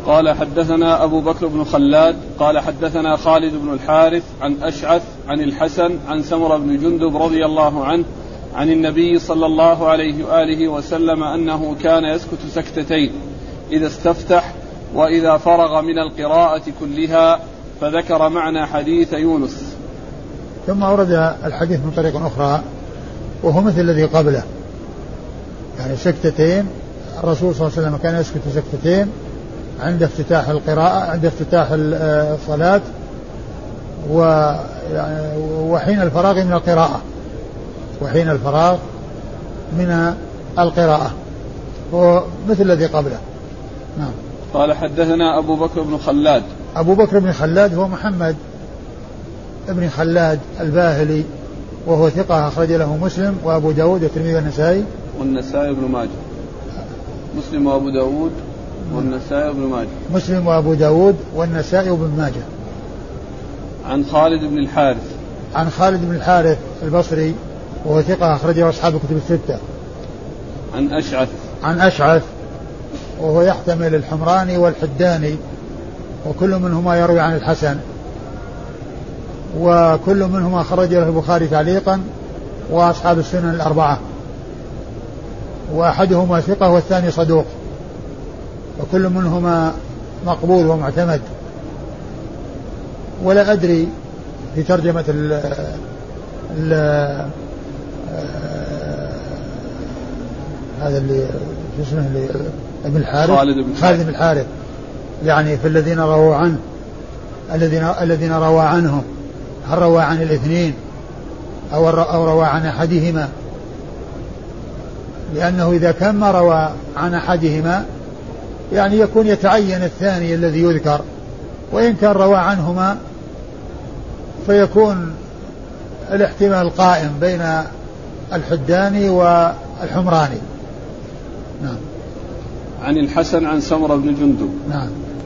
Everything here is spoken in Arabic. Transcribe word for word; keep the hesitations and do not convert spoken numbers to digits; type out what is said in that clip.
قال حدثنا أبو بكر بن خلاد قال حدثنا خالد بن الحارث عن أشعث عن الحسن عن سمرة بن جندب رضي الله عنه عن النبي صلى الله عليه وآله وسلم أنه كان يسكت سكتتين إذا استفتح وإذا فرغ من القراءة كلها، فذكر معنى حديث يونس. ثم أورد الحديث من طريق أخرى وهو مثل الذي قبله، يعني سكتتين، الرسول صلى الله عليه وسلم كان يسكت سكتتين عند افتتاح القراءة، عند افتتاح الصلاة وحين الفراغ من القراءة، وحين الفراغ من القراءة هو مثل الذي قبله. نعم. قال حدثنا أبو بكر بن خلاد. أبو بكر بن خلاد هو محمد ابن خلاد الباهلي وهو ثقة أخرج له مسلم وأبو داود والترمذي والنسائي والنسائي بن ماجه. مسلم وأبو داود والنسائي بن ماجه. مسلم وأبو داود والنسائي بن ماجه. عن خالد بن الحارث. عن خالد بن الحارث البصري وهو ثقة أخرجه أصحاب الكتب الستة. عن أشعث. عن أشعث وهو يحتمل الحمراني والحداني وكل منهما يروي عن الحسن، وكل منهما خرج له البخاري تعليقا وأصحاب السنن الأربعة، وأحدهما ثقة والثاني صدوق، وكل منهما مقبول ومعتمد. ولا أدري في ترجمة ال ال هذا اللي اسمه اللي ابن الحارث خالد بن الحارث، يعني في الذين رووا عنه الذين الذين روى عنهم هل روى عن الاثنين أو أو روى عن أحدهما؟ لأنه إذا كان ما روى عن أحدهما يعني يكون يتعين الثاني الذي يذكر، وإن كان روى عنهما فيكون الاحتمال قائم بين الحداني والحمراني. نعم. عن الحسن عن سمرة بن جندب. نعم.